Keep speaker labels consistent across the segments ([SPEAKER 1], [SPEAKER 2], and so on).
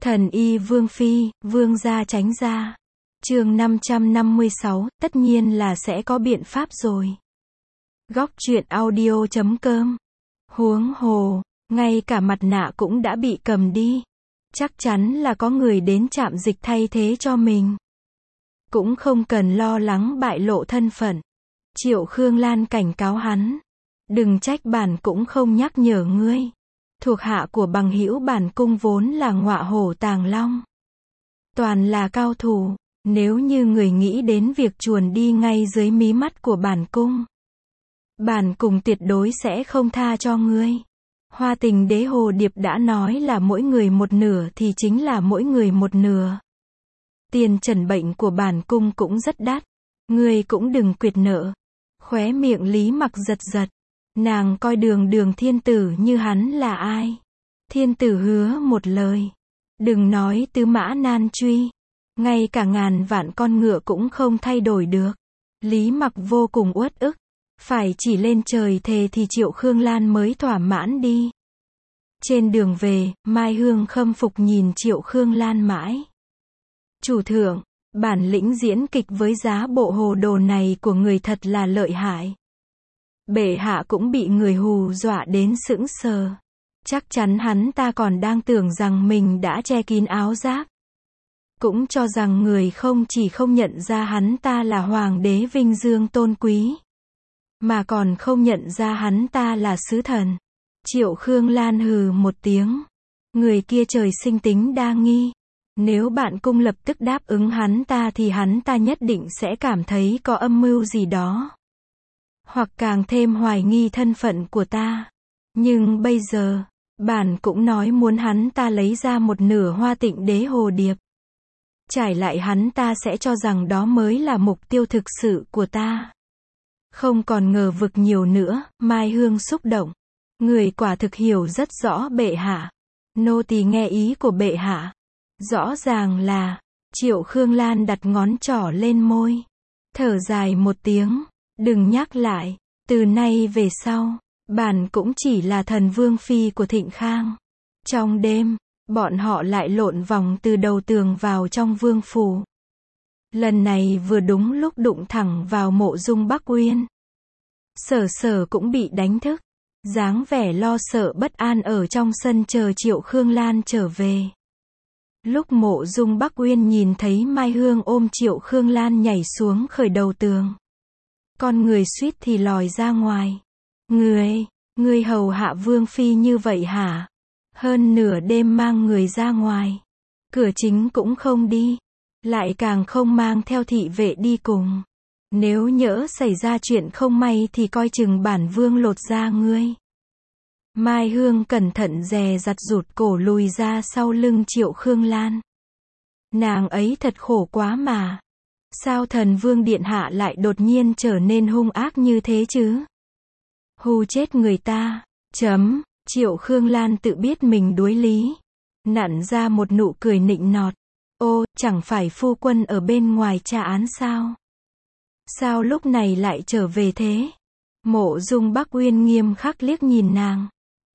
[SPEAKER 1] Thần y Vương Phi, Vương gia tránh ra. Chương 556, tất nhiên là sẽ có biện pháp rồi. Góc truyện audio.com. Huống hồ, ngay cả mặt nạ cũng đã bị cầm đi. Chắc chắn là có người đến trạm dịch thay thế cho mình. Cũng không cần lo lắng bại lộ thân phận. Triệu Khương Lan cảnh cáo hắn. Đừng trách bản cũng không nhắc nhở ngươi. Thuộc hạ của bằng hữu bản cung vốn là ngọa hổ tàng long. Toàn là cao thủ, nếu như người nghĩ đến việc chuồn đi ngay dưới mí mắt của bản cung. Bản cung tuyệt đối sẽ không tha cho ngươi. Hoa Tình Đế Hồ Điệp đã nói là mỗi người một nửa thì chính là mỗi người một nửa. Tiền trần bệnh của bản cung cũng rất đắt. Ngươi cũng đừng quyệt nợ. Khóe miệng Lý Mặc giật giật. Nàng coi Đường thiên tử như hắn là ai. Thiên tử hứa một lời. Đừng nói tứ mã nan truy. Ngay cả ngàn vạn con ngựa cũng không thay đổi được. Lý Mặc vô cùng uất ức. Phải chỉ lên trời thề thì Triệu Khương Lan mới thỏa mãn đi. Trên đường về, Mai Hương khâm phục nhìn Triệu Khương Lan mãi. Chủ thượng, bản lĩnh diễn kịch với giá bộ hồ đồ này của người thật là lợi hại. Bệ hạ cũng bị người hù dọa đến sững sờ. Chắc chắn hắn ta còn đang tưởng rằng mình đã che kín áo giáp. Cũng cho rằng người không chỉ không nhận ra hắn ta là hoàng đế vinh dương tôn quý, mà còn không nhận ra hắn ta là sứ thần. Triệu Khương Lan hừ một tiếng. Người kia trời sinh tính đa nghi. Nếu bạn cung lập tức đáp ứng hắn ta thì hắn ta nhất định sẽ cảm thấy có âm mưu gì đó. Hoặc càng thêm hoài nghi thân phận của ta. Nhưng bây giờ, bản cũng nói muốn hắn ta lấy ra một nửa Hoa Tịnh Đế Hồ Điệp. Trải lại hắn ta sẽ cho rằng đó mới là mục tiêu thực sự của ta. Không còn ngờ vực nhiều nữa, Mai Hương xúc động. Người quả thực hiểu rất rõ bệ hạ. Nô tỳ nghe ý của bệ hạ. Rõ ràng là, Triệu Khương Lan đặt ngón trỏ lên môi. Thở dài một tiếng, đừng nhắc lại, từ nay về sau, bản cũng chỉ là thần vương phi của Thịnh Khang. Trong đêm, bọn họ lại lộn vòng từ đầu tường vào trong vương phủ. Lần này vừa đúng lúc đụng thẳng vào Mộ Dung Bắc Uyên. Sở Sở cũng bị đánh thức, dáng vẻ lo sợ bất an ở trong sân chờ Triệu Khương Lan trở về. Lúc Mộ Dung Bắc Uyên nhìn thấy Mai Hương ôm Triệu Khương Lan nhảy xuống khởi đầu tường, con người suýt thì lòi ra ngoài. Ngươi hầu hạ vương phi như vậy hả? Hơn nửa đêm mang người ra ngoài, cửa chính cũng không đi, lại càng không mang theo thị vệ đi cùng. Nếu nhỡ xảy ra chuyện không may thì coi chừng bản vương lột da ngươi. Mai Hương cẩn thận dè dặt rụt cổ lùi ra sau lưng Triệu Khương Lan. Nàng ấy thật khổ quá mà. Sao thần vương điện hạ lại đột nhiên trở nên hung ác như thế chứ? Hù chết người ta. Triệu Khương Lan tự biết mình đuối lý. Nặn ra một nụ cười nịnh nọt. Ô, chẳng phải phu quân ở bên ngoài tra án sao? Sao lúc này lại trở về thế? Mộ Dung Bắc Uyên nghiêm khắc liếc nhìn nàng.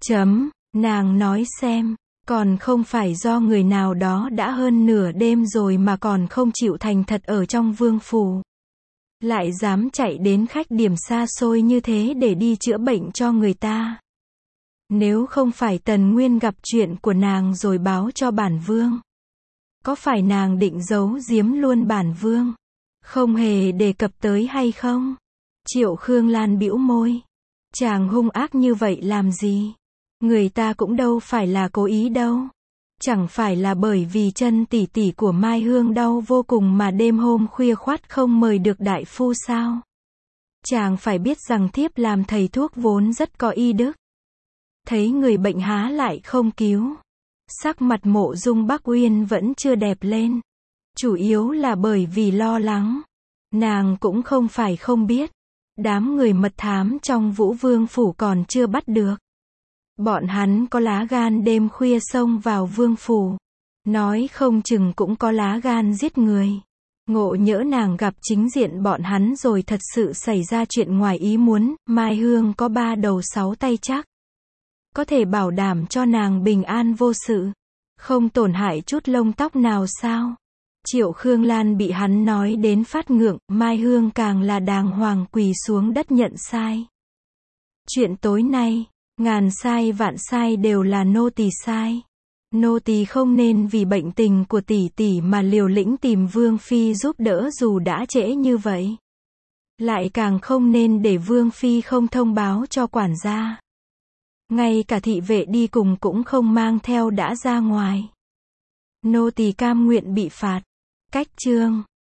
[SPEAKER 1] Nàng nói xem, còn không phải do người nào đó đã hơn nửa đêm rồi mà còn không chịu thành thật ở trong vương phủ. Lại dám chạy đến khách điểm xa xôi như thế để đi chữa bệnh cho người ta. Nếu không phải Tần Nguyên gặp chuyện của nàng rồi báo cho bản vương, có phải nàng định giấu giếm luôn bản vương, không hề đề cập tới hay không? Triệu Khương Lan bĩu môi. Chàng hung ác như vậy làm gì? Người ta cũng đâu phải là cố ý đâu. Chẳng phải là bởi vì chân tỷ tỷ của Mai Hương đau vô cùng mà đêm hôm khuya khoắt không mời được đại phu sao? Chàng phải biết rằng thiếp làm thầy thuốc vốn rất có y đức. Thấy người bệnh há lại không cứu. Sắc mặt Mộ Dung Bắc Uyên vẫn chưa đẹp lên. Chủ yếu là bởi vì lo lắng. Nàng cũng không phải không biết. Đám người mật thám trong Vũ Vương phủ còn chưa bắt được. Bọn hắn có lá gan đêm khuya xông vào vương phủ. Nói không chừng cũng có lá gan giết người. Ngộ nhỡ nàng gặp chính diện bọn hắn rồi thật sự xảy ra chuyện ngoài ý muốn, Mai Hương có 3 đầu 6 tay chắc. Có thể bảo đảm cho nàng bình an vô sự. Không tổn hại chút lông tóc nào sao? Triệu Khương Lan bị hắn nói đến phát ngượng, Mai Hương càng là đàng hoàng quỳ xuống đất nhận sai. Chuyện tối nay, ngàn sai vạn sai đều là nô tỳ sai. Nô tỳ không nên vì bệnh tình của tỷ tỷ mà liều lĩnh tìm Vương Phi giúp đỡ dù đã trễ như vậy. Lại càng không nên để Vương Phi không thông báo cho quản gia. Ngay cả thị vệ đi cùng cũng không mang theo đã ra ngoài. Nô tỳ cam nguyện bị phạt. Cách chương